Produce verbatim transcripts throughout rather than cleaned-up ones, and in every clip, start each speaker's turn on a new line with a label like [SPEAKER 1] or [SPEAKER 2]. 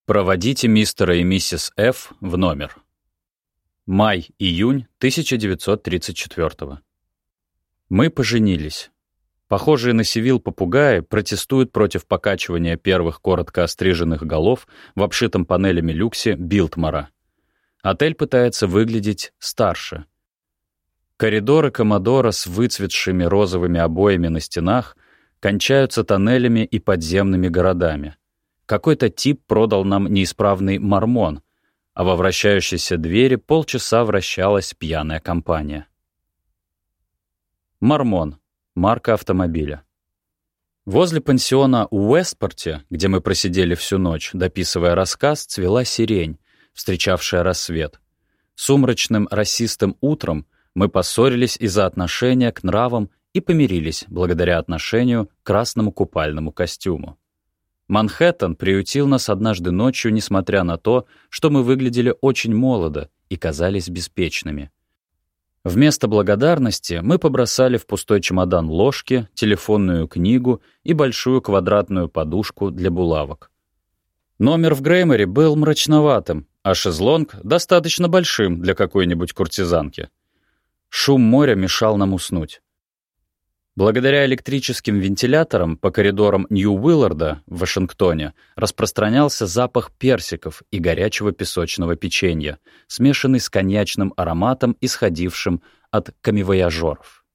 [SPEAKER 1] Проводите мистера и миссис Ф. в номер. Май-июнь тысяча девятьсот тридцать четвёртого. Мы поженились. Похожие на Севил попугаи протестуют против покачивания первых коротко остриженных голов в обшитом панелями люксе Билтмора. Отель пытается выглядеть старше. Коридоры Коммодора с выцветшими розовыми обоями на стенах кончаются тоннелями и подземными городами. Какой-то тип продал нам неисправный мормон, а во вращающейся двери полчаса вращалась пьяная компания. Мормон. Марка автомобиля. Возле пансиона у Уэстпорте, где мы просидели всю ночь, дописывая рассказ, цвела сирень, встречавшая рассвет. Сумрачным расистым утром мы поссорились из-за отношения к нравам и помирились благодаря отношению к красному купальному костюму. Манхэттен приютил нас однажды ночью, несмотря на то, что мы выглядели очень молодо и казались беспечными. Вместо благодарности мы побросали в пустой чемодан ложки, телефонную книгу и большую квадратную подушку для булавок. Номер в Грейморе был мрачноватым, а шезлонг — достаточно большим для какой-нибудь куртизанки. Шум моря мешал нам уснуть. Благодаря электрическим вентиляторам по коридорам Нью-Уилларда в Вашингтоне распространялся запах персиков и горячего песочного печенья, смешанный с коньячным ароматом, исходившим от камевояжеров.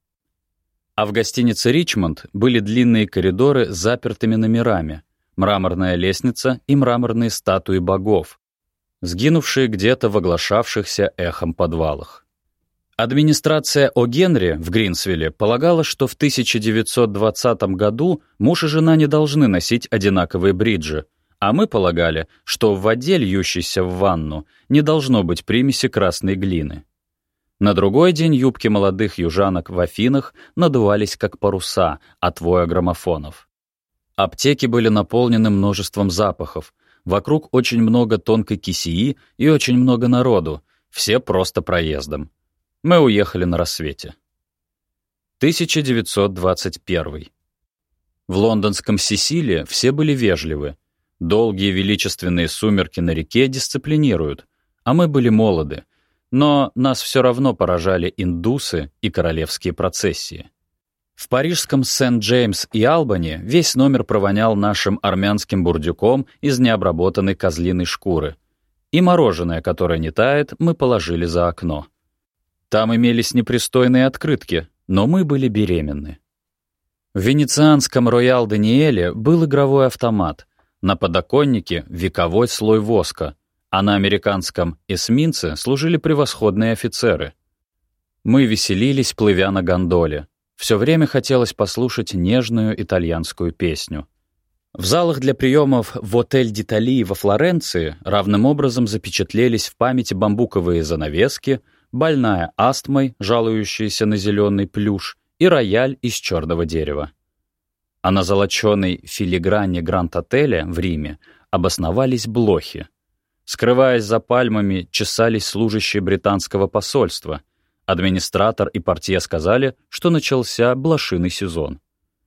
[SPEAKER 1] А в гостинице «Ричмонд» были длинные коридоры с запертыми номерами, мраморная лестница и мраморные статуи богов, сгинувшие где-то в оглашавшихся эхом подвалах. Администрация О. Генри в Гринсвилле полагала, что в тысяча девятьсот двадцатом году муж и жена не должны носить одинаковые бриджи, а мы полагали, что в воде, льющейся в ванну, не должно быть примеси красной глины. На другой день юбки молодых южанок в Афинах надувались как паруса от воя граммофонов. Аптеки были наполнены множеством запахов. Вокруг очень много тонкой кисеи и очень много народу, все просто проездом. Мы уехали на рассвете. тысяча девятьсот двадцать первый. В лондонском Сесиле все были вежливы. Долгие величественные сумерки на реке дисциплинируют, а мы были молоды, но нас все равно поражали индусы и королевские процессии. В парижском Сент-Джеймс и Албани весь номер провонял нашим армянским бурдюком из необработанной козлиной шкуры. И мороженое, которое не тает, мы положили за окно. Там имелись непристойные открытки, но мы были беременны. В венецианском Роял Даниэле был игровой автомат, на подоконнике вековой слой воска, а на американском эсминце служили превосходные офицеры. Мы веселились, плывя на гондоле. Все время хотелось послушать нежную итальянскую песню. В залах для приемов в отель d'Italie во Флоренции равным образом запечатлелись в памяти бамбуковые занавески, больная астмой, жалующаяся на зеленый плюш, и рояль из черного дерева. А на золоченой филигране Гранд-отеля в Риме обосновались блохи. Скрываясь за пальмами, чесались служащие британского посольства. Администратор и портье сказали, что начался блошиный сезон.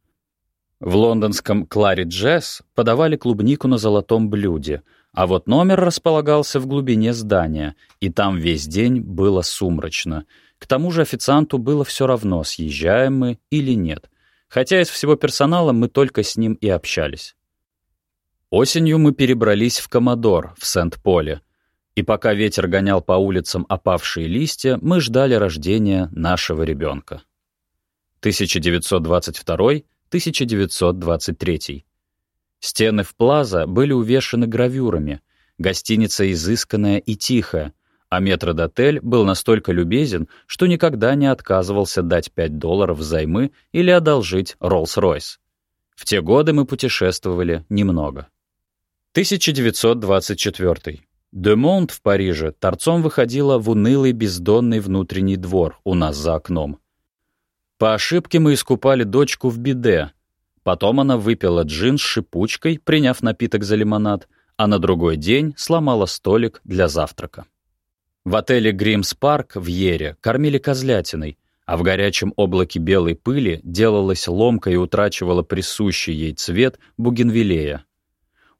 [SPEAKER 1] В лондонском Клари Джесс подавали клубнику на золотом блюде, а вот номер располагался в глубине здания, и там весь день было сумрачно. К тому же официанту было все равно, съезжаем мы или нет, хотя из всего персонала мы только с ним и общались. Осенью мы перебрались в Коммодор, в Сент-Поле, и пока ветер гонял по улицам опавшие листья, мы ждали рождения нашего ребенка. тысяча девятьсот двадцать второй — тысяча девятьсот двадцать третий. Стены в Плаза были увешаны гравюрами, гостиница изысканная и тихая, а метрдотель был настолько любезен, что никогда не отказывался дать пять долларов взаймы или одолжить Роллс-Ройс. В те годы мы путешествовали немного. тысяча девятьсот двадцать четвёртый. Де Монт в Париже торцом выходила в унылый бездонный внутренний двор у нас за окном. По ошибке мы искупали дочку в биде. Потом она выпила джин с шипучкой, приняв напиток за лимонад, а на другой день сломала столик для завтрака. В отеле «Гримс Парк» в Йере кормили козлятиной, а в горячем облаке белой пыли делалась ломка и утрачивала присущий ей цвет бугенвиллея.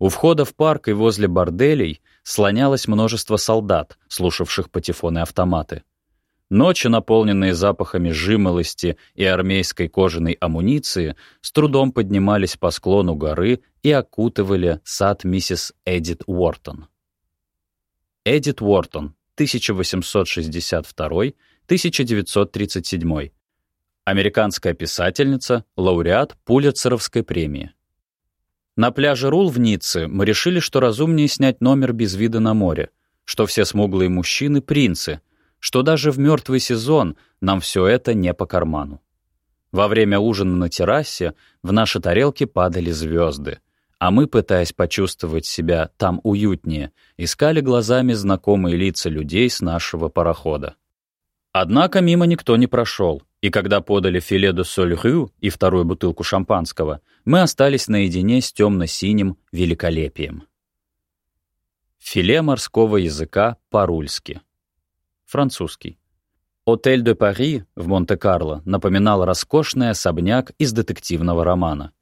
[SPEAKER 1] У входа в парк и возле борделей слонялось множество солдат, слушавших патефоны и автоматы. Ночи, наполненные запахами жимолости и армейской кожаной амуниции, с трудом поднимались по склону горы и окутывали сад миссис Эдит Уортон. Эдит Уортон, тысяча восемьсот шестьдесят второй — тысяча девятьсот тридцать седьмой. Американская писательница, лауреат Пулитцеровской премии. На пляже Рул в Ницце мы решили, что разумнее снять номер без вида на море, что все смуглые мужчины — принцы, что даже в мертвый сезон нам все это не по карману. Во время ужина на террасе в наши тарелки падали звезды, а мы, пытаясь почувствовать себя там уютнее, искали глазами знакомые лица людей с нашего парохода. Однако мимо никто не прошел, и когда подали филе де соль рю и вторую бутылку шампанского, мы остались наедине с темно-синим великолепием. Филе морского языка по-рульски. Французский. Отель де Пари в Монте-Карло напоминал роскошный особняк из детективного романа.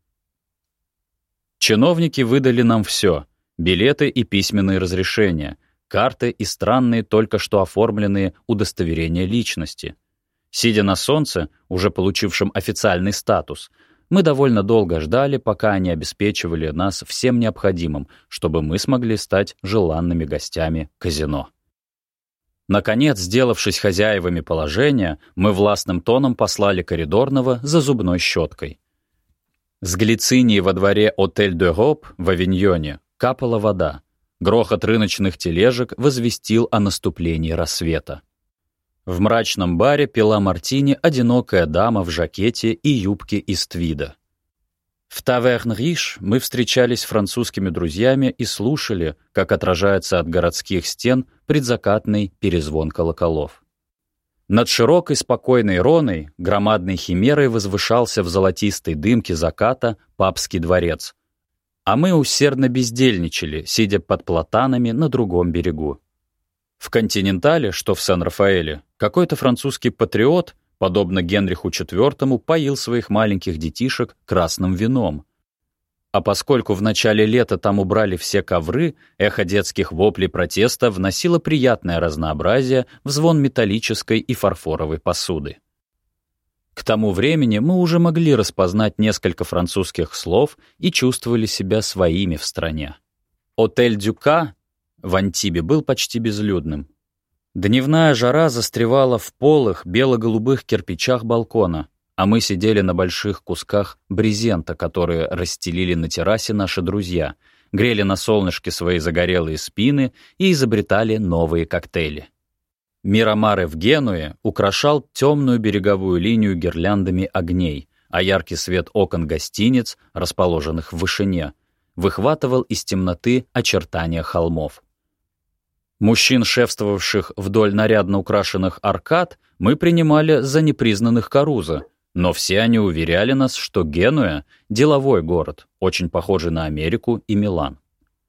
[SPEAKER 1] Чиновники выдали нам все — билеты и письменные разрешения, карты и странные только что оформленные удостоверения личности. Сидя на солнце, уже получившем официальный статус, мы довольно долго ждали, пока они обеспечивали нас всем необходимым, чтобы мы смогли стать желанными гостями казино. Наконец, сделавшись хозяевами положения, мы властным тоном послали коридорного за зубной щеткой. С глицинии во дворе Отель де Роп в Авиньоне капала вода. Грохот рыночных тележек возвестил о наступлении рассвета. В мрачном баре пила мартини одинокая дама в жакете и юбке из твида. В Таверн-Риш мы встречались с французскими друзьями и слушали, как отражается от городских стен предзакатный перезвон колоколов. Над широкой спокойной Роной громадной химерой возвышался в золотистой дымке заката папский дворец, а мы усердно бездельничали, сидя под платанами на другом берегу. В «Континентале», что в Сан-Рафаэле, какой-то французский патриот, подобно Генриху четвёртому, поил своих маленьких детишек красным вином. А поскольку в начале лета там убрали все ковры, эхо детских воплей протеста вносило приятное разнообразие в звон металлической и фарфоровой посуды. К тому времени мы уже могли распознать несколько французских слов и чувствовали себя своими в стране. Отель Дюка в Антибе был почти безлюдным. Дневная жара застревала в полых бело-голубых кирпичах балкона, а мы сидели на больших кусках брезента, которые расстелили на террасе наши друзья, грели на солнышке свои загорелые спины и изобретали новые коктейли. Мирамаре в Генуе украшал темную береговую линию гирляндами огней, а яркий свет окон гостиниц, расположенных в вышине, выхватывал из темноты очертания холмов. Мужчин, шефствовавших вдоль нарядно украшенных аркад, мы принимали за непризнанных Карузо, но все они уверяли нас, что Генуя — деловой город, очень похожий на Америку и Милан.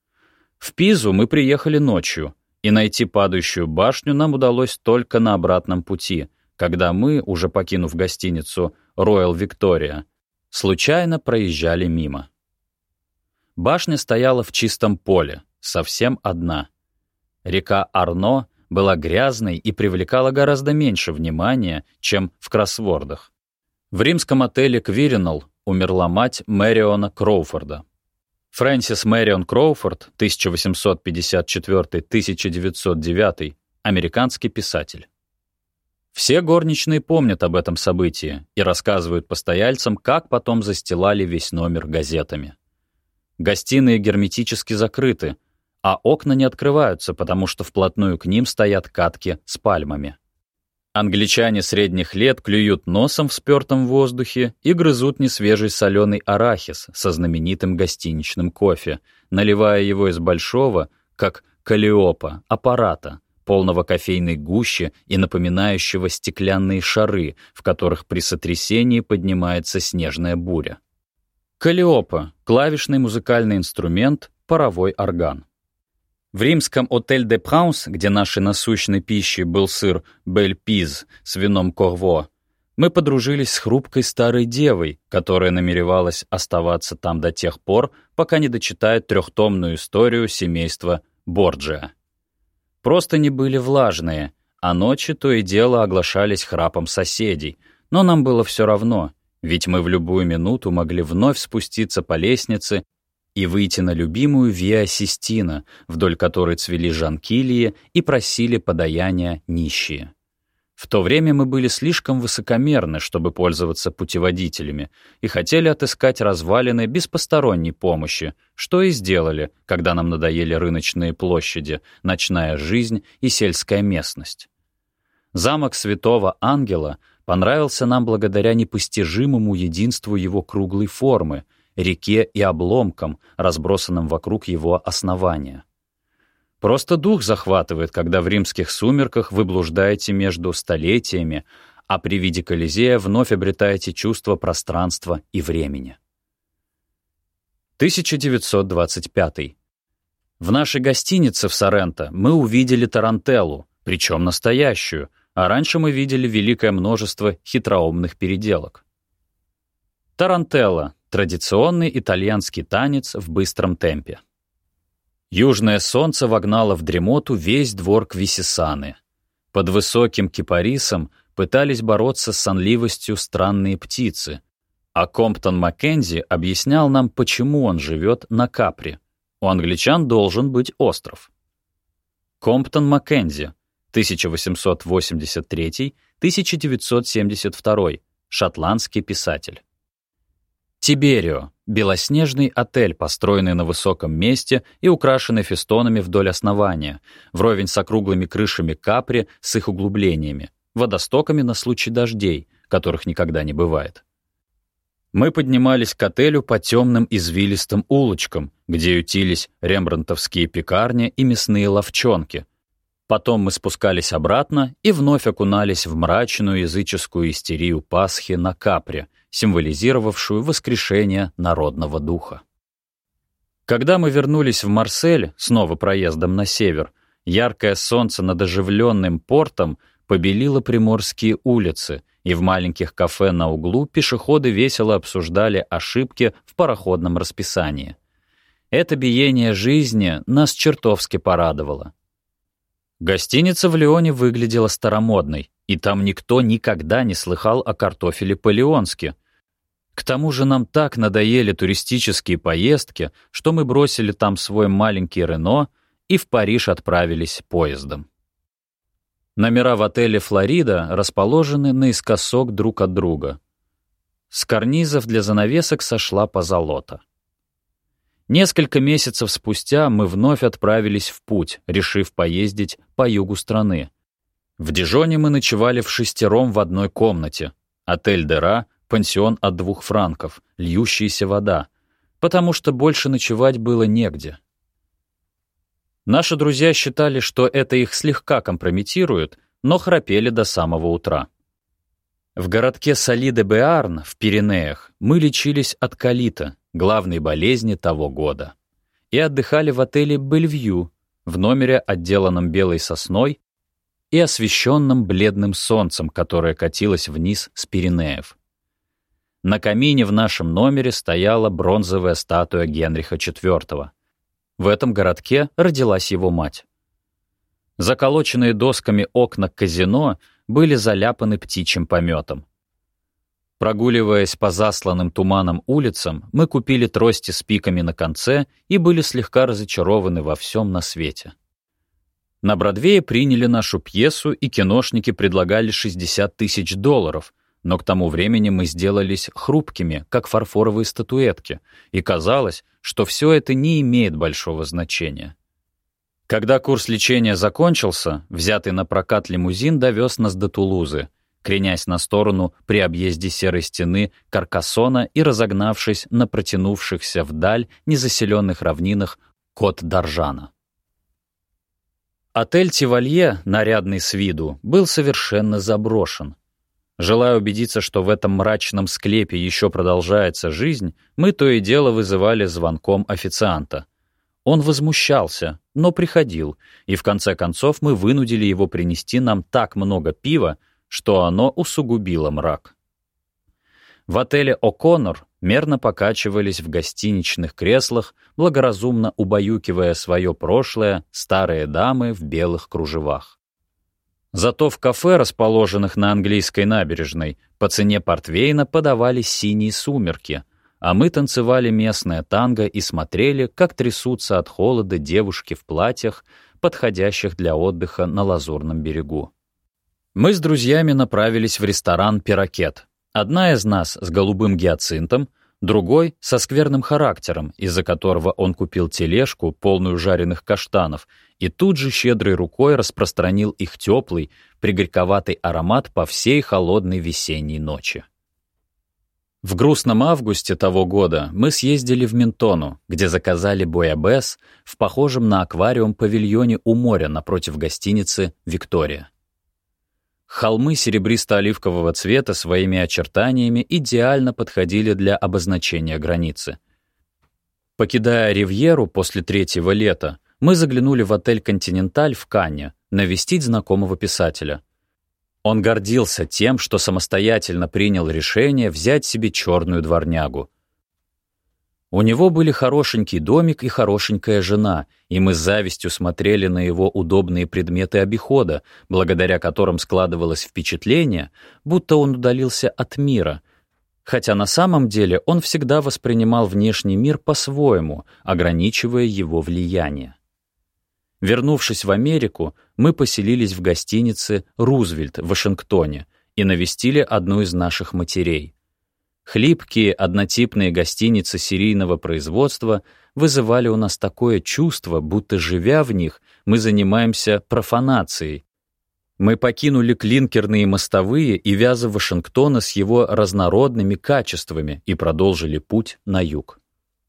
[SPEAKER 1] В Пизу мы приехали ночью, и найти падающую башню нам удалось только на обратном пути, когда мы, уже покинув гостиницу Royal Victoria, случайно проезжали мимо. Башня стояла в чистом поле, совсем одна. Река Арно была грязной и привлекала гораздо меньше внимания, чем в кроссвордах. В римском отеле «Квиринал» умерла мать Мэриона Кроуфорда. Фрэнсис Мэрион Кроуфорд, тысяча восемьсот пятьдесят четвёртый — тысяча девятьсот девятый, американский писатель. Все горничные помнят об этом событии и рассказывают постояльцам, как потом застилали весь номер газетами. Гостиные герметически закрыты, а окна не открываются, потому что вплотную к ним стоят катки с пальмами. Англичане средних лет клюют носом в спёртом воздухе и грызут несвежий соленый арахис со знаменитым гостиничным кофе, наливая его из большого, как каллиопа, аппарата, полного кофейной гущи и напоминающего стеклянные шары, в которых при сотрясении поднимается снежная буря. Каллиопа — клавишный музыкальный инструмент, паровой орган. В римском «Отель де Пранс», где нашей насущной пищей был сыр «Бель Пиз» с вином «Корво», Мы подружились с хрупкой старой девой, которая намеревалась оставаться там до тех пор, пока не дочитает трехтомную историю семейства Борджиа. Простыни были влажные, а ночи то и дело оглашались храпом соседей, но нам было все равно, ведь мы в любую минуту могли вновь спуститься по лестнице и выйти на любимую Виа Систина, вдоль которой цвели жанкилии и просили подаяния нищие. В то время мы были слишком высокомерны, чтобы пользоваться путеводителями, и хотели отыскать развалины без посторонней помощи, что и сделали, когда нам надоели рыночные площади, ночная жизнь и сельская местность. Замок Святого Ангела понравился нам благодаря непостижимому единству его круглой формы, реке и обломкам, разбросанным вокруг его основания. Просто дух захватывает, когда в римских сумерках вы блуждаете между столетиями, а при виде Колизея вновь обретаете чувство пространства и времени. тысяча девятьсот двадцать пятый. В нашей гостинице в Соренто мы увидели тарантеллу, причем настоящую, а раньше мы видели великое множество хитроумных переделок. Тарантелла — традиционный итальянский танец в быстром темпе. Южное солнце вогнало в дремоту весь двор Квисисаны. Под высоким кипарисом пытались бороться с сонливостью странные птицы, а Комптон Маккензи объяснял нам, почему он живет на Капри. У англичан должен быть остров. Комптон Маккензи, тысяча восемьсот восемьдесят третий — тысяча девятьсот семьдесят второй, шотландский писатель. Тиберио — белоснежный отель, построенный на высоком месте и украшенный фестонами вдоль основания, вровень с округлыми крышами Капри с их углублениями, водостоками на случай дождей, которых никогда не бывает. Мы поднимались к отелю по темным извилистым улочкам, где ютились рембрандтовские пекарни и мясные лавчонки. Потом мы спускались обратно и вновь окунались в мрачную языческую истерию Пасхи на Капри, символизировавшую воскрешение народного духа. Когда мы вернулись в Марсель, снова проездом на север, яркое солнце над оживленным портом побелило приморские улицы, и в маленьких кафе на углу пешеходы весело обсуждали ошибки в пароходном расписании. Это биение жизни нас чертовски порадовало. Гостиница в Лионе выглядела старомодной, и там никто никогда не слыхал о картофеле по-лионски. К тому же нам так надоели туристические поездки, что мы бросили там свой маленький Рено и в Париж отправились поездом. Номера в отеле «Флорида» расположены наискосок друг от друга. С карнизов для занавесок сошла позолота. Несколько месяцев спустя мы вновь отправились в путь, решив поездить по югу страны. В Дижоне мы ночевали вшестером в одной комнате. Отель «Дера», пансион от двух франков, льющаяся вода, потому что больше ночевать было негде. Наши друзья считали, что это их слегка компрометирует, но храпели до самого утра. В городке Соли-де-Беарн в Пиренеях мы лечились от колита, главной болезни того года, и отдыхали в отеле «Бельвью», в номере, отделанном белой сосной и освещенном бледным солнцем, которое катилось вниз с Пиренеев. На камине в нашем номере стояла бронзовая статуя Генриха четвёртого. В этом городке родилась его мать. Заколоченные досками окна казино были заляпаны птичьим пометом. Прогуливаясь по засланным туманом улицам, мы купили трости с пиками на конце и были слегка разочарованы во всем на свете. На Бродвее приняли нашу пьесу, и киношники предлагали шестьдесят тысяч долларов, но к тому времени мы сделались хрупкими, как фарфоровые статуэтки, и казалось, что все это не имеет большого значения. Когда курс лечения закончился, взятый на прокат лимузин довез нас до Тулузы, кренясь на сторону при объезде серой стены Каркассона и разогнавшись на протянувшихся вдаль незаселенных равнинах Кот-d'Аржана. Отель «Тивалье», нарядный с виду, был совершенно заброшен. Желая убедиться, что в этом мрачном склепе еще продолжается жизнь, мы то и дело вызывали звонком официанта. Он возмущался, но приходил, и в конце концов мы вынудили его принести нам так много пива, что оно усугубило мрак. В отеле «О'Коннор» мерно покачивались в гостиничных креслах, благоразумно убаюкивая свое прошлое, старые дамы в белых кружевах. Зато в кафе, расположенных на английской набережной, по цене портвейна подавали синие сумерки, а мы танцевали местное танго и смотрели, как трясутся от холода девушки в платьях, подходящих для отдыха на Лазурном берегу. Мы с друзьями направились в ресторан «Пирокет». Одна из нас с голубым гиацинтом, другой — со скверным характером, из-за которого он купил тележку, полную жареных каштанов, и тут же щедрой рукой распространил их теплый, пригорьковатый аромат по всей холодной весенней ночи. В грустном августе того года мы съездили в Ментону, где заказали буябес в похожем на аквариум павильоне у моря напротив гостиницы «Виктория». Холмы серебристо-оливкового цвета своими очертаниями идеально подходили для обозначения границы. Покидая Ривьеру после третьего лета, мы заглянули в отель «Континенталь» в Канне навестить знакомого писателя. Он гордился тем, что самостоятельно принял решение взять себе черную дворнягу. У него были хорошенький домик и хорошенькая жена, и мы с завистью смотрели на его удобные предметы обихода, благодаря которым складывалось впечатление, будто он удалился от мира, хотя на самом деле он всегда воспринимал внешний мир по-своему, ограничивая его влияние. Вернувшись в Америку, мы поселились в гостинице «Рузвельт» в Вашингтоне и навестили одну из наших матерей. Хлипкие, однотипные гостиницы серийного производства вызывали у нас такое чувство, будто, живя в них, мы занимаемся профанацией. Мы покинули клинкерные мостовые и вязы Вашингтона с его разнородными качествами и продолжили путь на юг.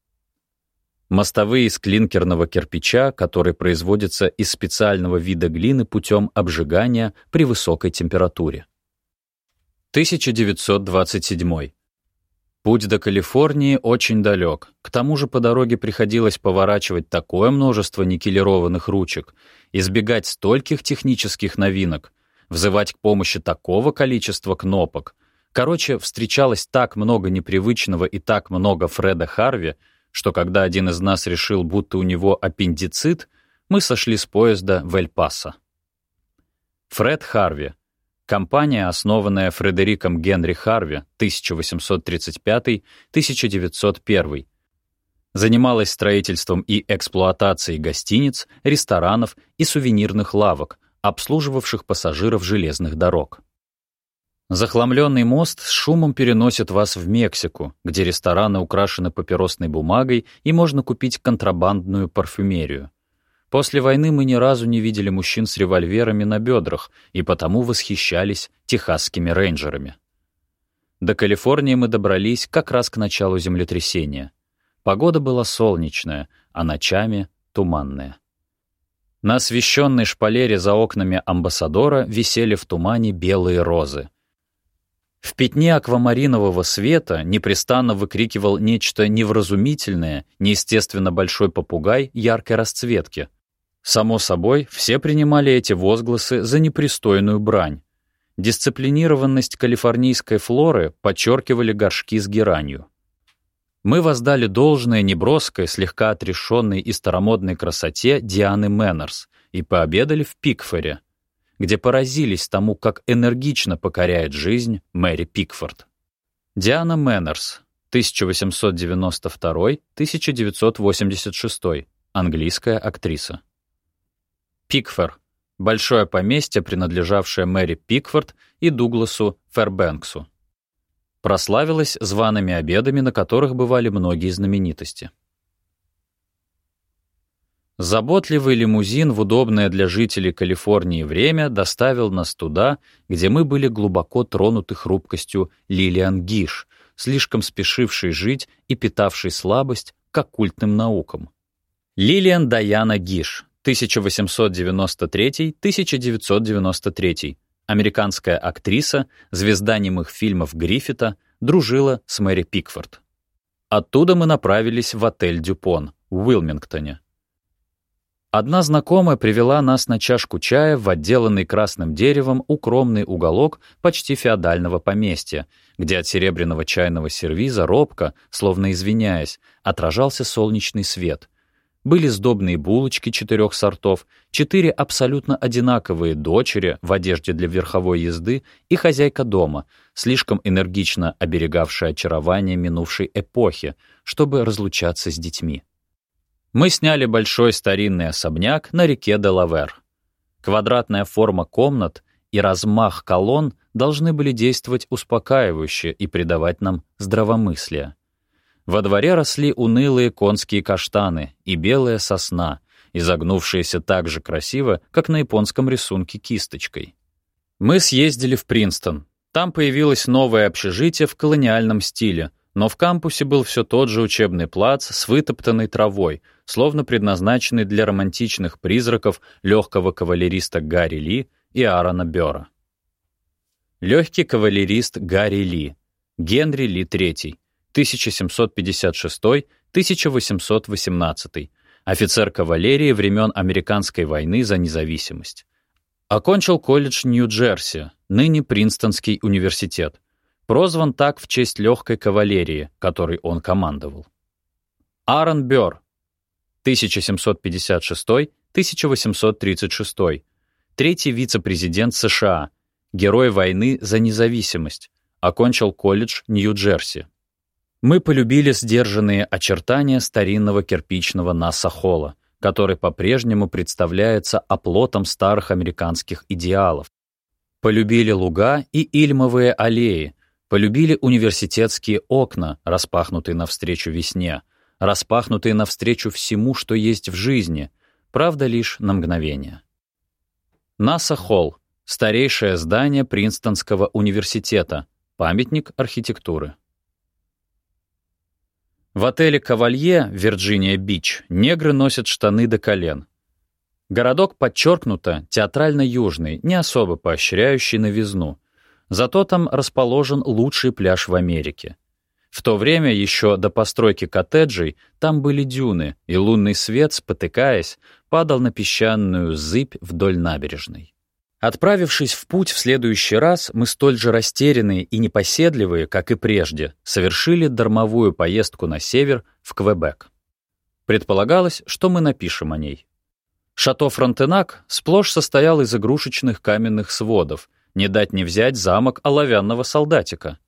[SPEAKER 1] Мостовые из клинкерного кирпича, который производится из специального вида глины путем обжигания при высокой температуре. тысяча девятьсот двадцать седьмой. Путь до Калифорнии очень далек. К тому же по дороге приходилось поворачивать такое множество никелированных ручек, избегать стольких технических новинок, взывать к помощи такого количества кнопок. Короче, встречалось так много непривычного и так много Фреда Харви, что когда один из нас решил, будто у него аппендицит, мы сошли с поезда в Эль-Пасо. Фред Харви. Компания, основанная Фредериком Генри Харви тысяча восемьсот тридцать пятый — тысяча девятьсот первый, занималась строительством и эксплуатацией гостиниц, ресторанов и сувенирных лавок, обслуживавших пассажиров железных дорог. Захламленный мост с шумом переносит вас в Мексику, где рестораны украшены папиросной бумагой и можно купить контрабандную парфюмерию. После войны мы ни разу не видели мужчин с револьверами на бедрах и потому восхищались техасскими рейнджерами. До Калифорнии мы добрались как раз к началу землетрясения. Погода была солнечная, а ночами — туманная. На освещенной шпалере за окнами амбассадора висели в тумане белые розы. В пятне аквамаринового света непрестанно выкрикивал нечто невразумительное, неестественно большой попугай яркой расцветки. Само собой, все принимали эти возгласы за непристойную брань. Дисциплинированность калифорнийской флоры подчеркивали горшки с геранью. Мы воздали должное неброской, слегка отрешенной и старомодной красоте Дианы Мэннерс и пообедали в Пикфоре, где поразились тому, как энергично покоряет жизнь Мэри Пикфорд. Диана Мэннерс, тысяча восемьсот девяносто второй — тысяча девятьсот восемьдесят шестой, английская актриса. Пикфор — большое поместье, принадлежавшее Мэри Пикфорд и Дугласу Фэрбэнксу. Прославилась зваными обедами, на которых бывали многие знаменитости. Заботливый лимузин в удобное для жителей Калифорнии время доставил нас туда, где мы были глубоко тронуты хрупкостью Лилиан Гиш, слишком спешившей жить и питавшей слабость к оккультным наукам. Лилиан Даяна Гиш, тысяча восемьсот девяносто третий — тысяча девятьсот девяносто третий, американская актриса, звезда немых фильмов Гриффита, дружила с Мэри Пикфорд. Оттуда мы направились в отель «Дюпон» в Уилмингтоне. Одна знакомая привела нас на чашку чая в отделанный красным деревом укромный уголок почти феодального поместья, где от серебряного чайного сервиза робко, словно извиняясь, отражался солнечный свет. Были сдобные булочки четырех сортов, четыре абсолютно одинаковые дочери в одежде для верховой езды и хозяйка дома, слишком энергично оберегавшая очарование минувшей эпохи, чтобы разлучаться с детьми. Мы сняли большой старинный особняк на реке Делавер. Квадратная форма комнат и размах колонн должны были действовать успокаивающе и придавать нам здравомыслие. Во дворе росли унылые конские каштаны и белая сосна, изогнувшиеся так же красиво, как на японском рисунке кисточкой. Мы съездили в Принстон. Там появилось новое общежитие в колониальном стиле, но в кампусе был все тот же учебный плац с вытоптанной травой, словно предназначенный для романтичных призраков легкого кавалериста Гарри Ли и Аарона Бёрра. Легкий кавалерист Гарри Ли, Генри Ли третий, тысяча семьсот пятьдесят шестой — тысяча восемьсот восемнадцатый, офицер кавалерии времен Американской войны за независимость. Окончил колледж Нью-Джерси, ныне Принстонский университет. Прозван так в честь легкой кавалерии, которой он командовал. Аарон Бёрр, тысяча семьсот пятьдесят шестой — тысяча восемьсот тридцать шестой, третий вице-президент США, герой войны за независимость, окончил колледж Нью-Джерси. Мы полюбили сдержанные очертания старинного кирпичного Нассау-Холла, который по-прежнему представляется оплотом старых американских идеалов. Полюбили луга и ильмовые аллеи, полюбили университетские окна, распахнутые навстречу весне, распахнутые навстречу всему, что есть в жизни, правда, лишь на мгновение. Нассау-Холл — старейшее здание Принстонского университета, памятник архитектуры. В отеле «Кавалье» Вирджиния-Бич негры носят штаны до колен. Городок подчеркнуто театрально-южный, не особо поощряющий новизну. Зато там расположен лучший пляж в Америке. В то время, еще до постройки коттеджей, там были дюны, и лунный свет, спотыкаясь, падал на песчаную зыбь вдоль набережной. Отправившись в путь в следующий раз, мы столь же растерянные и непоседливые, как и прежде, совершили дармовую поездку на север, в Квебек. Предполагалось, что мы напишем о ней. Шато Фронтенак сплошь состоял из игрушечных каменных сводов, не дать не взять замок оловянного солдатика.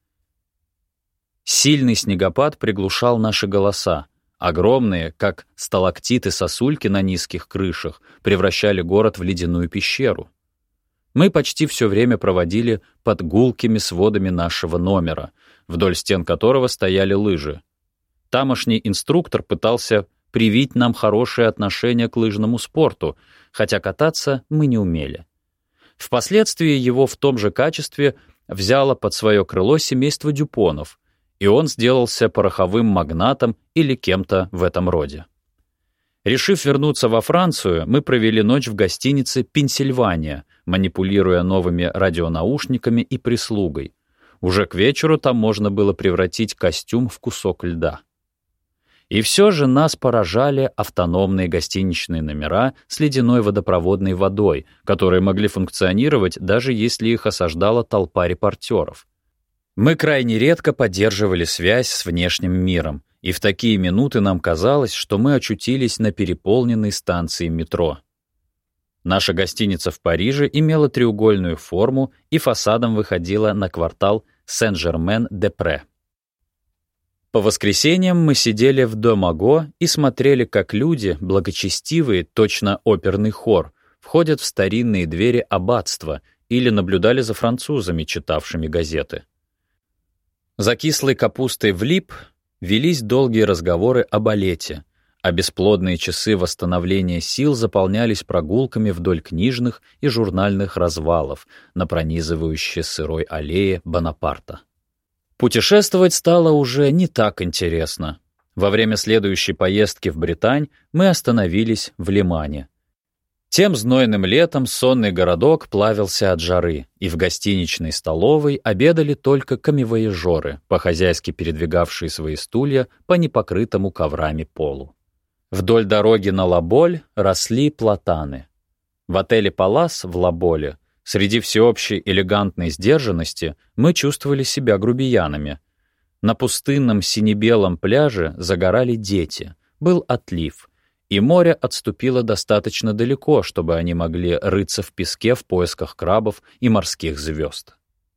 [SPEAKER 1] Сильный снегопад приглушал наши голоса. Огромные, как сталактиты-сосульки на низких крышах, превращали город в ледяную пещеру. Мы почти все время проводили под гулкими сводами нашего номера, вдоль стен которого стояли лыжи. Тамошний инструктор пытался привить нам хорошее отношение к лыжному спорту, хотя кататься мы не умели. Впоследствии его в том же качестве взяло под свое крыло семейство Дюпонов, и он сделался пороховым магнатом или кем-то в этом роде. Решив вернуться во Францию, мы провели ночь в гостинице «Пенсильвания», манипулируя новыми радионаушниками и прислугой. Уже к вечеру там можно было превратить костюм в кусок льда. И все же нас поражали автономные гостиничные номера с ледяной водопроводной водой, которые могли функционировать, даже если их осаждала толпа репортеров. Мы крайне редко поддерживали связь с внешним миром, и в такие минуты нам казалось, что мы очутились на переполненной станции метро. Наша гостиница в Париже имела треугольную форму и фасадом выходила на квартал Сен-Жермен-де-Пре. По воскресеньям мы сидели в Домаго и смотрели, как люди, благочестивые, точно оперный хор, входят в старинные двери аббатства или наблюдали за французами, читавшими газеты. За кислой капустой в Лип велись долгие разговоры о балете, а бесплодные часы восстановления сил заполнялись прогулками вдоль книжных и журнальных развалов на пронизывающей сырой аллее Бонапарта. Путешествовать стало уже не так интересно. Во время следующей поездки в Британь мы остановились в Лимане. Тем знойным летом сонный городок плавился от жары, и в гостиничной столовой обедали только камевояжеры, по-хозяйски передвигавшие свои стулья по непокрытому коврами полу. Вдоль дороги на Ла-Боль росли платаны. В отеле «Палас» в Ла-Боле среди всеобщей элегантной сдержанности мы чувствовали себя грубиянами. На пустынном сине-белом пляже загорали дети, был отлив, и море отступило достаточно далеко, чтобы они могли рыться в песке в поисках крабов и морских звезд.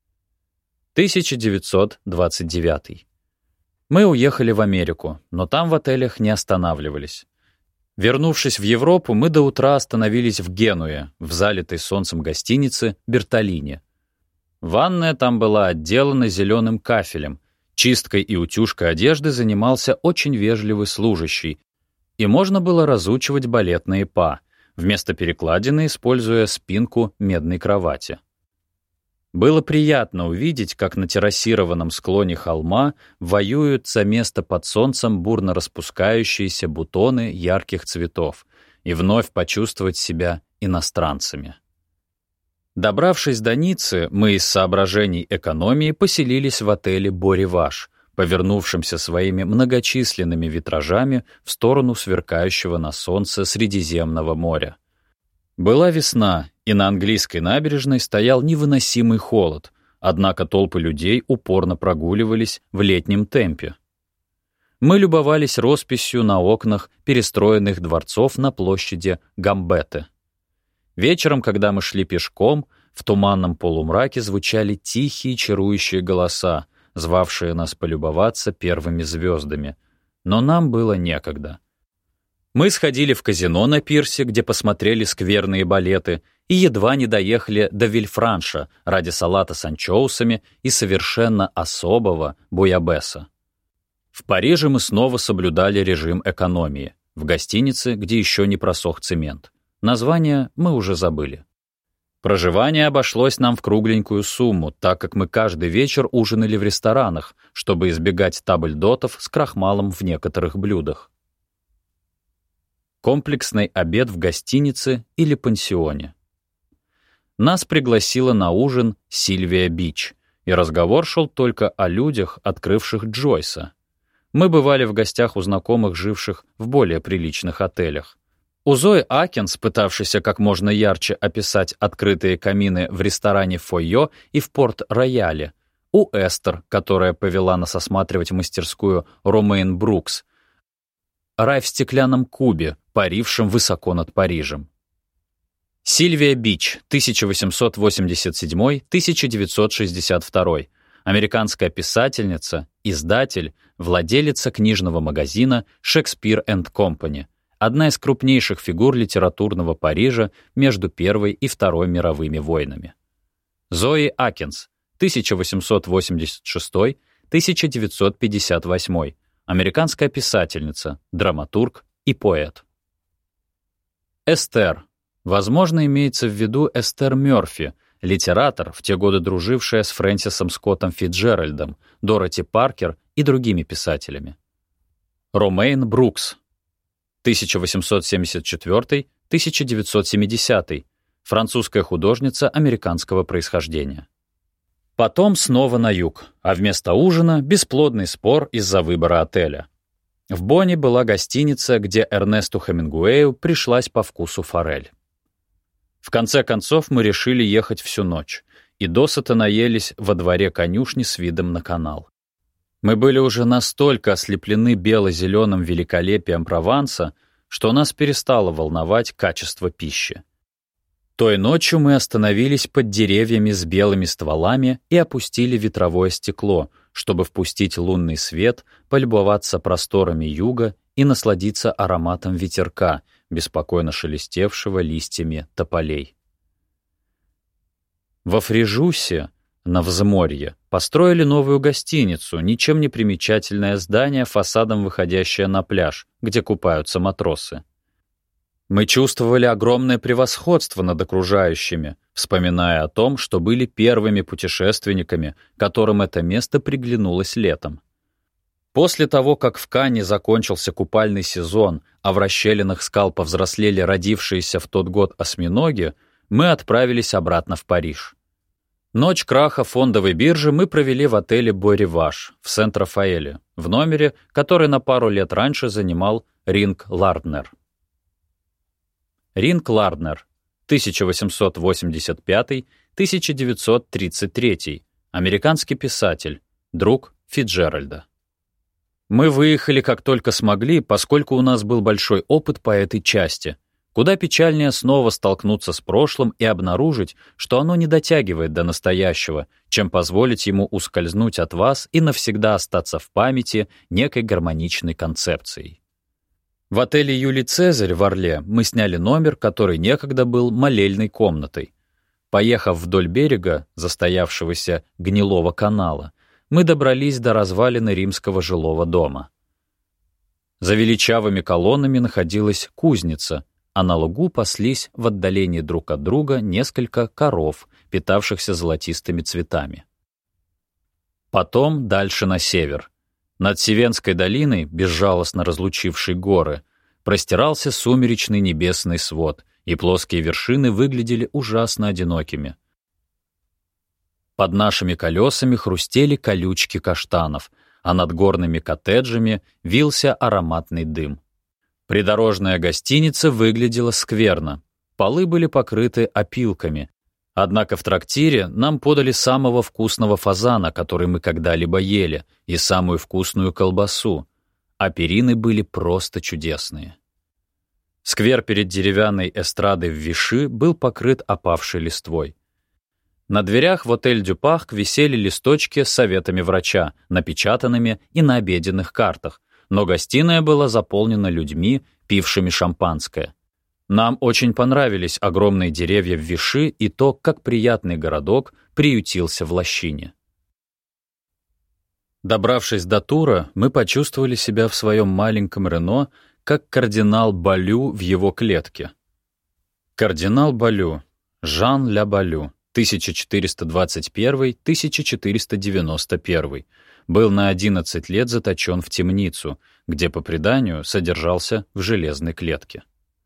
[SPEAKER 1] тысяча девятьсот двадцать девятый. Мы уехали в Америку, но там в отелях не останавливались. Вернувшись в Европу, мы до утра остановились в Генуе, в залитой солнцем гостинице «Бертолини». Ванная там была отделана зеленым кафелем, чисткой и утюжкой одежды занимался очень вежливый служащий, и можно было разучивать балетные па, вместо перекладины используя спинку медной кровати. Было приятно увидеть, как на террасированном склоне холма воюют за место под солнцем бурно распускающиеся бутоны ярких цветов и вновь почувствовать себя иностранцами. Добравшись до Ниццы, мы из соображений экономии поселились в отеле «Бо-Риваж», повернувшемся своими многочисленными витражами в сторону сверкающего на солнце Средиземного моря. Была весна, и на английской набережной стоял невыносимый холод, однако толпы людей упорно прогуливались в летнем темпе. Мы любовались росписью на окнах перестроенных дворцов на площади Гамбетте. Вечером, когда мы шли пешком, в туманном полумраке звучали тихие чарующие голоса, звавшие нас полюбоваться первыми звездами. Но нам было некогда. Мы сходили в казино на пирсе, где посмотрели скверные балеты, и едва не доехали до Вильфранша ради салата с анчоусами и совершенно особого буябеса. В Париже мы снова соблюдали режим экономии, в гостинице, где еще не просох цемент. Название мы уже забыли. Проживание обошлось нам в кругленькую сумму, так как мы каждый вечер ужинали в ресторанах, чтобы избегать табльдотов с крахмалом в некоторых блюдах. Комплексный обед в гостинице или пансионе. Нас пригласила на ужин Сильвия Бич, и разговор шел только о людях, открывших Джойса. Мы бывали в гостях у знакомых, живших в более приличных отелях. У Зои Акинс, пытавшейся как можно ярче описать открытые камины в ресторане «Фойо» и в Порт-Рояле. У Эстер, которая повела нас осматривать мастерскую Ромейн Брукс. Рай в стеклянном кубе, парившем высоко над Парижем. Сильвия Бич, тысяча восемьсот восемьдесят седьмой — тысяча девятьсот шестьдесят второй. Американская писательница, издатель, владелица книжного магазина «Шекспир энд Компани», одна из крупнейших фигур литературного Парижа между Первой и Второй мировыми войнами. Зои Акинс, тысяча восемьсот восемьдесят шестой — тысяча девятьсот пятьдесят восьмой. Американская писательница, драматург и поэт. Эстер. Возможно, имеется в виду Эстер Мёрфи, литератор, в те годы дружившая с Фрэнсисом Скоттом Фитджеральдом, Дороти Паркер и другими писателями. Ромейн Брукс. тысяча восемьсот семьдесят четвёртый — тысяча девятьсот семидесятый. Французская художница американского происхождения. Потом снова на юг, а вместо ужина — бесплодный спор из-за выбора отеля. В Бонне была гостиница, где Эрнесту Хемингуэю пришлась по вкусу форель. В конце концов мы решили ехать всю ночь, и досыта наелись во дворе конюшни с видом на канал. Мы были уже настолько ослеплены бело-зеленым великолепием Прованса, что нас перестало волновать качество пищи. Той ночью мы остановились под деревьями с белыми стволами и опустили ветровое стекло, чтобы впустить лунный свет, полюбоваться просторами юга и насладиться ароматом ветерка, беспокойно шелестевшего листьями тополей. Во Фрежусе, на взморье, построили новую гостиницу, ничем не примечательное здание, фасадом выходящее на пляж, где купаются матросы. Мы чувствовали огромное превосходство над окружающими, вспоминая о том, что были первыми путешественниками, которым это место приглянулось летом. После того, как в Канне закончился купальный сезон, а в расщелинах скал повзрослели родившиеся в тот год осьминоги, мы отправились обратно в Париж. Ночь краха фондовой биржи мы провели в отеле «Бой-Риваж» в Сент-Рафаэле, в номере, который на пару лет раньше занимал Ринг Ларднер. Ринг Ларднер, тысяча восемьсот восемьдесят пятый — тысяча девятьсот тридцать третий, американский писатель, друг Фицджеральда. Мы выехали как только смогли, поскольку у нас был большой опыт по этой части. Куда печальнее снова столкнуться с прошлым и обнаружить, что оно не дотягивает до настоящего, чем позволить ему ускользнуть от вас и навсегда остаться в памяти некой гармоничной концепцией. В отеле «Юлий Цезарь» в Орле мы сняли номер, который некогда был молельной комнатой. Поехав вдоль берега застоявшегося гнилого канала, мы добрались до развалины римского жилого дома. За величавыми колоннами находилась кузница, а на лугу паслись в отдалении друг от друга несколько коров, питавшихся золотистыми цветами. Потом дальше на север. Над Сивенской долиной, безжалостно разлучившей горы, простирался сумеречный небесный свод, и плоские вершины выглядели ужасно одинокими. Под нашими колесами хрустели колючки каштанов, а над горными коттеджами вился ароматный дым. Придорожная гостиница выглядела скверно. Полы были покрыты опилками. Однако в трактире нам подали самого вкусного фазана, который мы когда-либо ели, и самую вкусную колбасу, а перины были просто чудесные. Сквер перед деревянной эстрадой в Виши был покрыт опавшей листвой. На дверях в отель «Дюпах» висели листочки с советами врача, напечатанными и на обеденных картах, но гостиная была заполнена людьми, пившими шампанское. Нам очень понравились огромные деревья в Виши и то, как приятный городок приютился в лощине. Добравшись до Тура, мы почувствовали себя в своем маленьком Рено, как кардинал Балю в его клетке. Кардинал Балю, Жан ля Балю, тысяча четыреста двадцать первый — тысяча четыреста девяносто первый, был на одиннадцать лет заточен в темницу, где, по преданию, содержался в железной клетке.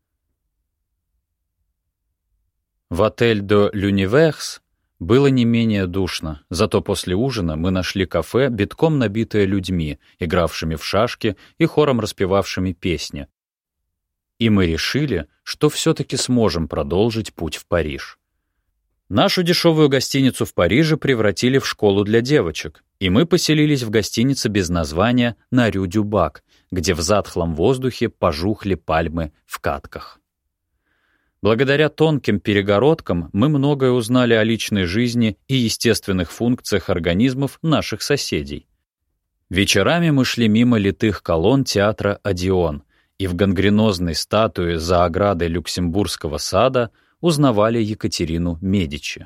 [SPEAKER 1] В отель «Де l'Univers» было не менее душно, зато после ужина мы нашли кафе, битком набитое людьми, игравшими в шашки и хором распевавшими песни. И мы решили, что все-таки сможем продолжить путь в Париж. Нашу дешевую гостиницу в Париже превратили в школу для девочек, и мы поселились в гостинице без названия на Рю-Дю-Бак, где в затхлом воздухе пожухли пальмы в катках. Благодаря тонким перегородкам мы многое узнали о личной жизни и естественных функциях организмов наших соседей. Вечерами мы шли мимо литых колонн театра «Одеон», и в гангренозной статуе за оградой Люксембургского сада узнавали Екатерину Медичи.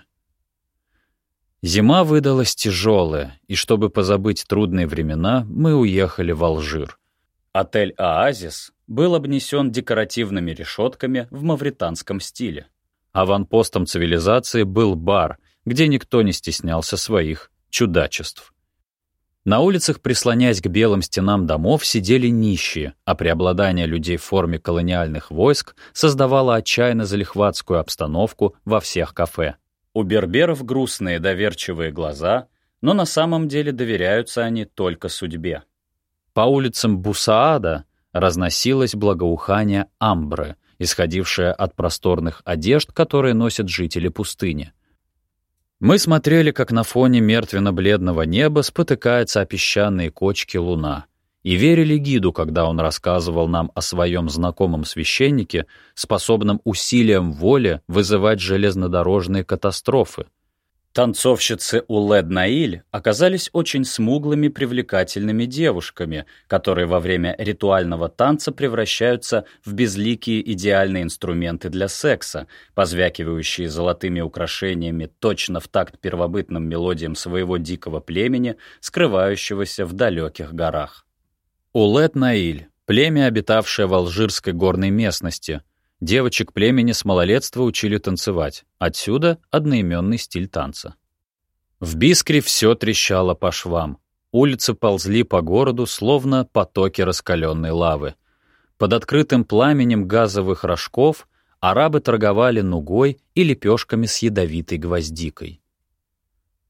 [SPEAKER 1] Зима выдалась тяжелая, и чтобы позабыть трудные времена, мы уехали в Алжир. Отель «Оазис» был обнесен декоративными решетками в мавританском стиле. Аванпостом цивилизации был бар, где никто не стеснялся своих чудачеств. На улицах, прислоняясь к белым стенам домов, сидели нищие, а преобладание людей в форме колониальных войск создавало отчаянно залихватскую обстановку во всех кафе. У берберов грустные доверчивые глаза, но на самом деле доверяются они только судьбе. По улицам Бусаада разносилось благоухание амбры, исходившее от просторных одежд, которые носят жители пустыни. Мы смотрели, как на фоне мертвенно-бледного неба спотыкается о песчаные кочки луна, и верили гиду, когда он рассказывал нам о своем знакомом священнике, способном усилием воли вызывать железнодорожные катастрофы. Танцовщицы Улед-Наиль оказались очень смуглыми, привлекательными девушками, которые во время ритуального танца превращаются в безликие идеальные инструменты для секса, позвякивающие золотыми украшениями точно в такт первобытным мелодиям своего дикого племени, скрывающегося в далеких горах. Улед-Наиль — племя, обитавшее в алжирской горной местности. Девочек племени с малолетства учили танцевать. Отсюда одноименный стиль танца. В Бискре все трещало по швам. Улицы ползли по городу, словно потоки раскаленной лавы. Под открытым пламенем газовых рожков арабы торговали нугой и лепешками с ядовитой гвоздикой.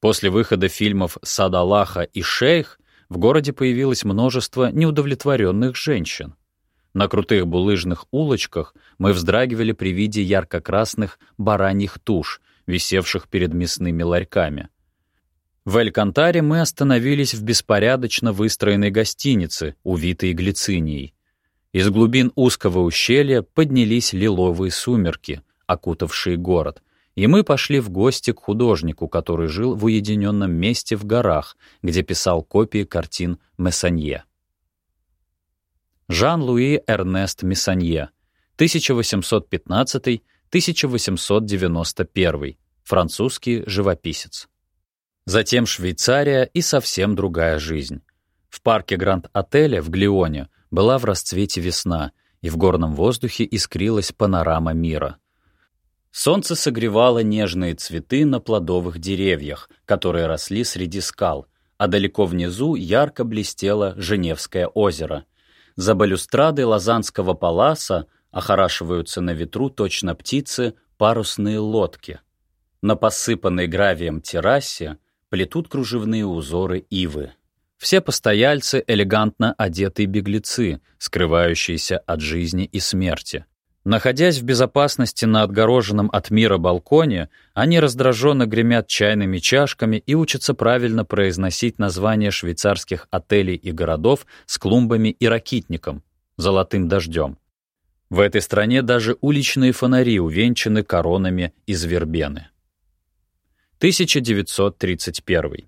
[SPEAKER 1] После выхода фильмов «Сад Аллаха» и «Шейх» в городе появилось множество неудовлетворенных женщин. На крутых булыжных улочках мы вздрагивали при виде ярко-красных бараньих туш, висевших перед мясными ларьками. В Алькантаре мы остановились в беспорядочно выстроенной гостинице, увитой глицинией. Из глубин узкого ущелья поднялись лиловые сумерки, окутавшие город, и мы пошли в гости к художнику, который жил в уединенном месте в горах, где писал копии картин Мессанье. Жан-Луи Эрнест Мессанье, тысяча восемьсот пятнадцатый — тысяча восемьсот девяносто первый, французский живописец. Затем Швейцария и совсем другая жизнь. В парке Гранд-Отеля в Глионе была в расцвете весна, и в горном воздухе искрилась панорама мира. Солнце согревало нежные цветы на плодовых деревьях, которые росли среди скал, а далеко внизу ярко блестело Женевское озеро. За балюстрадой Лозаннского паласа охорашиваются на ветру точно птицы парусные лодки. На посыпанной гравием террасе плетут кружевные узоры ивы. Все постояльцы — элегантно одетые беглецы, скрывающиеся от жизни и смерти. Находясь в безопасности на отгороженном от мира балконе, они раздраженно гремят чайными чашками и учатся правильно произносить названия швейцарских отелей и городов с клумбами и ракитником, золотым дождем. В этой стране даже уличные фонари увенчаны коронами из вербены. тысяча девятьсот тридцать первый.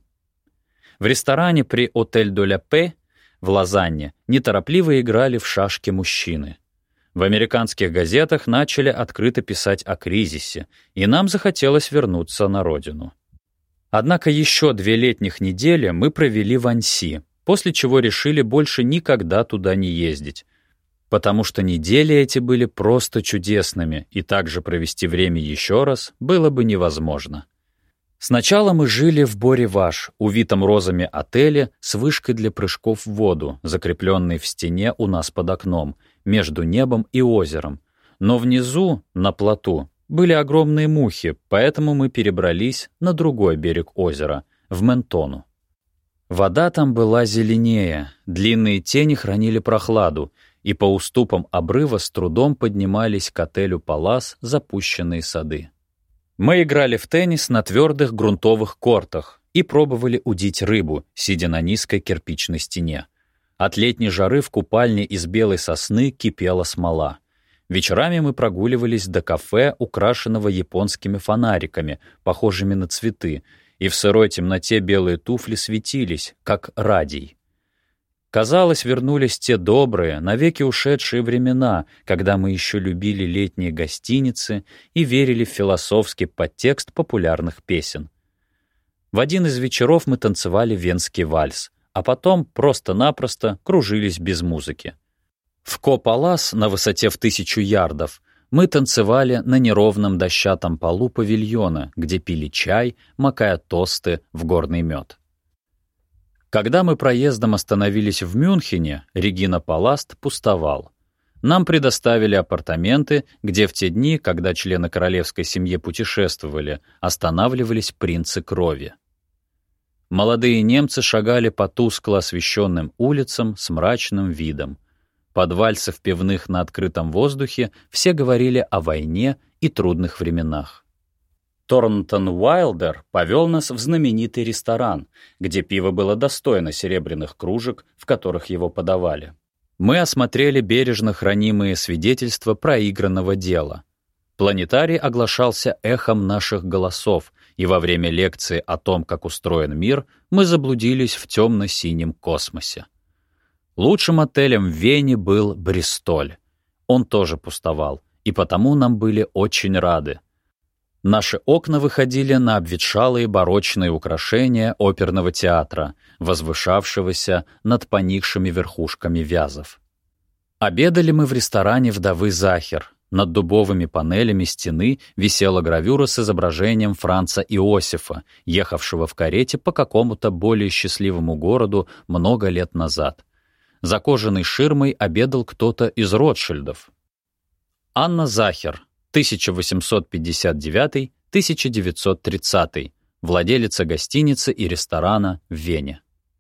[SPEAKER 1] В ресторане при «Отель де ла Пе» в Лозанне неторопливо играли в шашки мужчины. В американских газетах начали открыто писать о кризисе, и нам захотелось вернуться на родину. Однако еще две летних недели мы провели в Анси, после чего решили больше никогда туда не ездить, потому что недели эти были просто чудесными, и также провести время еще раз было бы невозможно. Сначала мы жили в Бориваш, увитом розами отеле с вышкой для прыжков в воду, закрепленной в стене у нас под окном, между небом и озером. Но внизу, на плоту, были огромные мухи, поэтому мы перебрались на другой берег озера, в Ментону. Вода там была зеленее, длинные тени хранили прохладу, и по уступам обрыва с трудом поднимались к отелю «Палас» запущенные сады. Мы играли в теннис на твердых грунтовых кортах и пробовали удить рыбу, сидя на низкой кирпичной стене. От летней жары в купальне из белой сосны кипела смола. Вечерами мы прогуливались до кафе, украшенного японскими фонариками, похожими на цветы, и в сырой темноте белые туфли светились, как радий. Казалось, вернулись те добрые, навеки ушедшие времена, когда мы еще любили летние гостиницы и верили в философский подтекст популярных песен. В один из вечеров мы танцевали венский вальс, а потом просто-напросто кружились без музыки. В Ко-Палас на высоте в тысячу ярдов мы танцевали на неровном дощатом полу павильона, где пили чай, макая тосты в горный мед. Когда мы проездом остановились в Мюнхене, Регина Паласт пустовал. Нам предоставили апартаменты, где в те дни, когда члены королевской семьи путешествовали, останавливались принцы крови. Молодые немцы шагали по тускло освещенным улицам с мрачным видом. Под вальсы в пивных на открытом воздухе все говорили о войне и трудных временах. Торнтон Уайлдер повел нас в знаменитый ресторан, где пиво было достойно серебряных кружек, в которых его подавали. Мы осмотрели бережно хранимые свидетельства проигранного дела. Планетарий оглашался эхом наших голосов, и во время лекции о том, как устроен мир, мы заблудились в темно-синем космосе. Лучшим отелем в Вене был Бристоль. Он тоже пустовал, и потому нам были очень рады. Наши окна выходили на обветшалые барочные украшения оперного театра, возвышавшегося над поникшими верхушками вязов. Обедали мы в ресторане вдовы Захер. Над дубовыми панелями стены висела гравюра с изображением Франца Иосифа, ехавшего в карете по какому-то более счастливому городу много лет назад. За кожаной ширмой обедал кто-то из Ротшильдов. Анна Захер, тысяча восемьсот пятьдесят девятый — тысяча девятьсот тридцатый, владелица гостиницы и ресторана в Вене.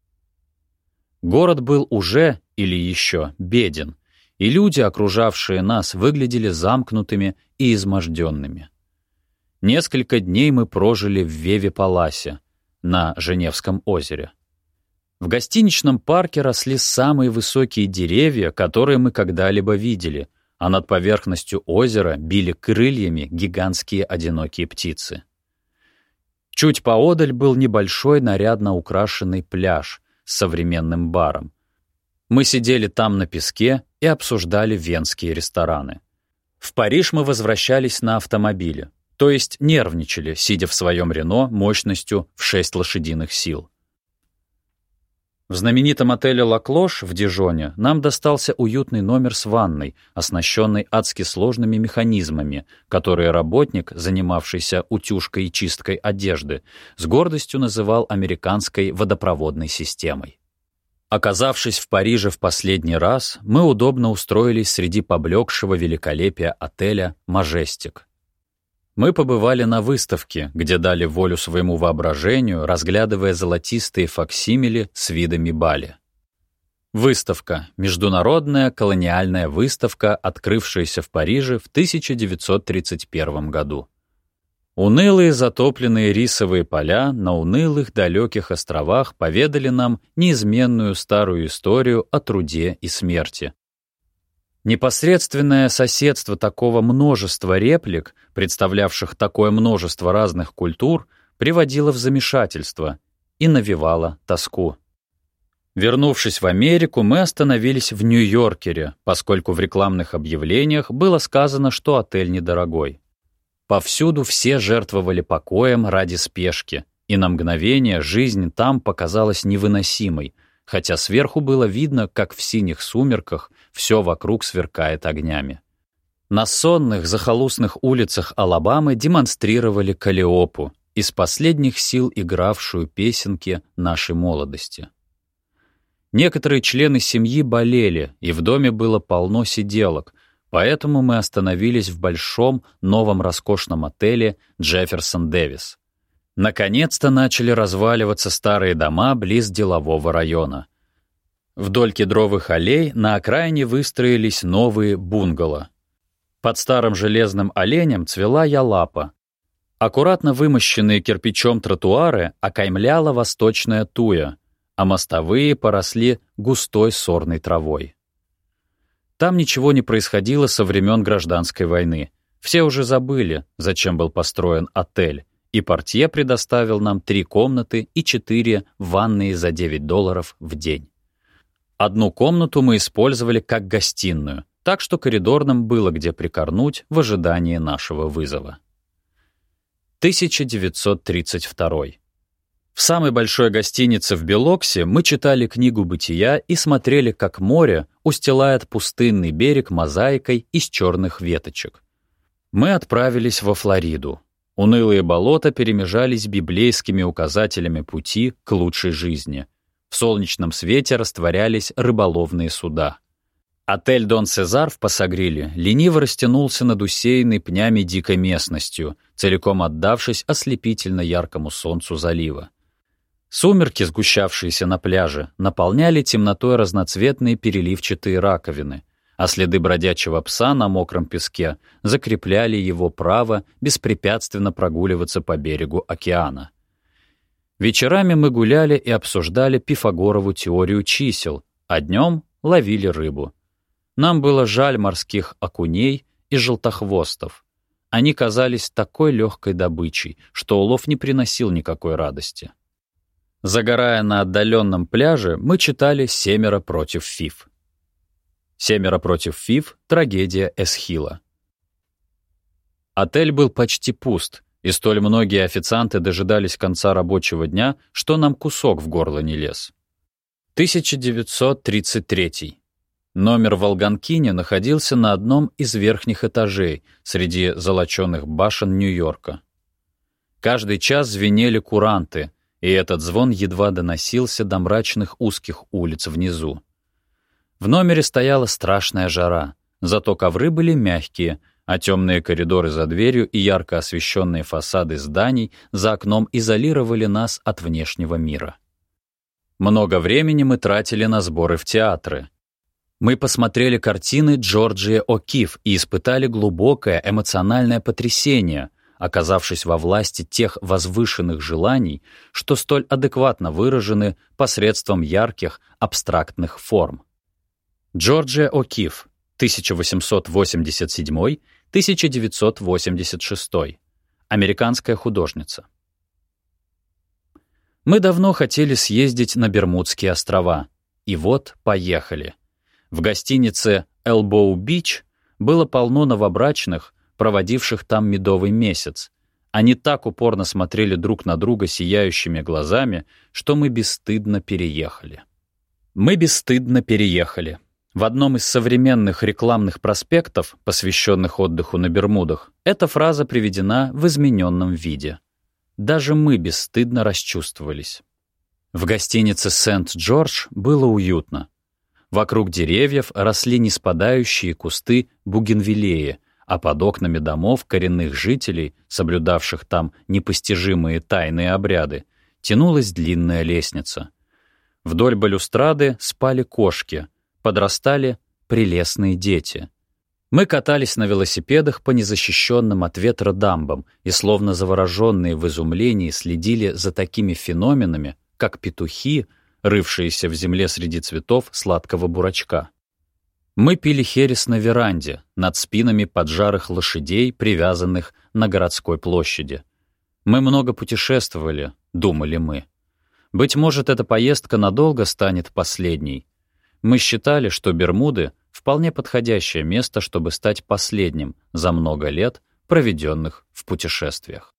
[SPEAKER 1] Город был уже, или еще, беден, и люди, окружавшие нас, выглядели замкнутыми и изможденными. Несколько дней мы прожили в Веве-Паласе, на Женевском озере. В гостиничном парке росли самые высокие деревья, которые мы когда-либо видели, а над поверхностью озера били крыльями гигантские одинокие птицы. Чуть поодаль был небольшой нарядно украшенный пляж с современным баром. Мы сидели там на песке и обсуждали венские рестораны. В Париж мы возвращались на автомобиле, то есть нервничали, сидя в своем Рено мощностью в шесть лошадиных сил. В знаменитом отеле «Ла Клош» в Дижоне нам достался уютный номер с ванной, оснащенной адски сложными механизмами, которые работник, занимавшийся утюжкой и чисткой одежды, с гордостью называл американской водопроводной системой. Оказавшись в Париже в последний раз, мы удобно устроились среди поблекшего великолепия отеля «Мажестик». Мы побывали на выставке, где дали волю своему воображению, разглядывая золотистые факсимили с видами Бали. Выставка — международная колониальная выставка, открывшаяся в Париже в тысяча девятьсот тридцать первом году. Унылые затопленные рисовые поля на унылых далеких островах поведали нам неизменную старую историю о труде и смерти. Непосредственное соседство такого множества реплик, представлявших такое множество разных культур, приводило в замешательство и навевало тоску. Вернувшись в Америку, мы остановились в Нью-Йоркере, поскольку в рекламных объявлениях было сказано, что отель недорогой. Повсюду все жертвовали покоем ради спешки, и на мгновение жизнь там показалась невыносимой, хотя сверху было видно, как в синих сумерках все вокруг сверкает огнями. На сонных, захолустных улицах Алабамы демонстрировали Каллиопу, из последних сил игравшую песенки нашей молодости. Некоторые члены семьи болели, и в доме было полно сиделок, поэтому мы остановились в большом, новом роскошном отеле «Джефферсон Дэвис». Наконец-то начали разваливаться старые дома близ делового района. Вдоль кедровых аллей на окраине выстроились новые бунгало. Под старым железным оленем цвела ялапа. Аккуратно вымощенные кирпичом тротуары окаймляла восточная туя, а мостовые поросли густой сорной травой. Там ничего не происходило со времен гражданской войны. Все уже забыли, зачем был построен отель, и портье предоставил нам три комнаты и четыре ванные за девять долларов в день. Одну комнату мы использовали как гостиную, так что коридорным было где прикорнуть в ожидании нашего вызова. тысяча девятьсот тридцать второй. В самой большой гостинице в Белоксе мы читали книгу бытия и смотрели, как море устилает пустынный берег мозаикой из черных веточек. Мы отправились во Флориду. Унылые болота перемежались библейскими указателями пути к лучшей жизни. В солнечном свете растворялись рыболовные суда. Отель «Дон Сезар» в Пасагриле лениво растянулся над усеянной пнями дикой местностью, целиком отдавшись ослепительно яркому солнцу залива. Сумерки, сгущавшиеся на пляже, наполняли темнотой разноцветные переливчатые раковины, а следы бродячего пса на мокром песке закрепляли его право беспрепятственно прогуливаться по берегу океана. Вечерами мы гуляли и обсуждали Пифагорову теорию чисел, а днем ловили рыбу. Нам было жаль морских окуней и желтохвостов. Они казались такой легкой добычей, что улов не приносил никакой радости. Загорая на отдаленном пляже, мы читали «Семеро против Фиф». «Семеро против Фиф» — трагедия Эсхила. Отель был почти пуст, и столь многие официанты дожидались конца рабочего дня, что нам кусок в горло не лез. тысяча девятьсот тридцать третий. Номер в Алганкине находился на одном из верхних этажей среди золоченых башен Нью-Йорка. Каждый час звенели куранты, и этот звон едва доносился до мрачных узких улиц внизу. В номере стояла страшная жара, зато ковры были мягкие, а темные коридоры за дверью и ярко освещенные фасады зданий за окном изолировали нас от внешнего мира. Много времени мы тратили на сборы в театры. Мы посмотрели картины Джорджии О'Кифф и испытали глубокое эмоциональное потрясение, оказавшись во власти тех возвышенных желаний, что столь адекватно выражены посредством ярких абстрактных форм. Джорджия О'Кифф, тысяча восемьсот восемьдесят седьмой — тысяча девятьсот восемьдесят шестой, американская художница. Мы давно хотели съездить на Бермудские острова, и вот поехали. В гостинице Elbow Beach было полно новобрачных, проводивших там медовый месяц. Они так упорно смотрели друг на друга сияющими глазами, что мы бесстыдно переехали. Мы бесстыдно переехали. В одном из современных рекламных проспектов, посвященных отдыху на Бермудах, эта фраза приведена в измененном виде. Даже мы бесстыдно расчувствовались. В гостинице Сент-Джордж было уютно. Вокруг деревьев росли неспадающие кусты бугенвиллеи, а под окнами домов коренных жителей, соблюдавших там непостижимые тайные обряды, тянулась длинная лестница. Вдоль балюстрады спали кошки, подрастали прелестные дети. Мы катались на велосипедах по незащищенным от ветра дамбам и, словно завороженные в изумлении, следили за такими феноменами, как петухи, рывшиеся в земле среди цветов сладкого бурачка. Мы пили херес на веранде, над спинами поджарых лошадей, привязанных на городской площади. Мы много путешествовали, думали мы. Быть может, эта поездка надолго станет последней. Мы считали, что Бермуды — вполне подходящее место, чтобы стать последним за много лет, проведенных в путешествиях.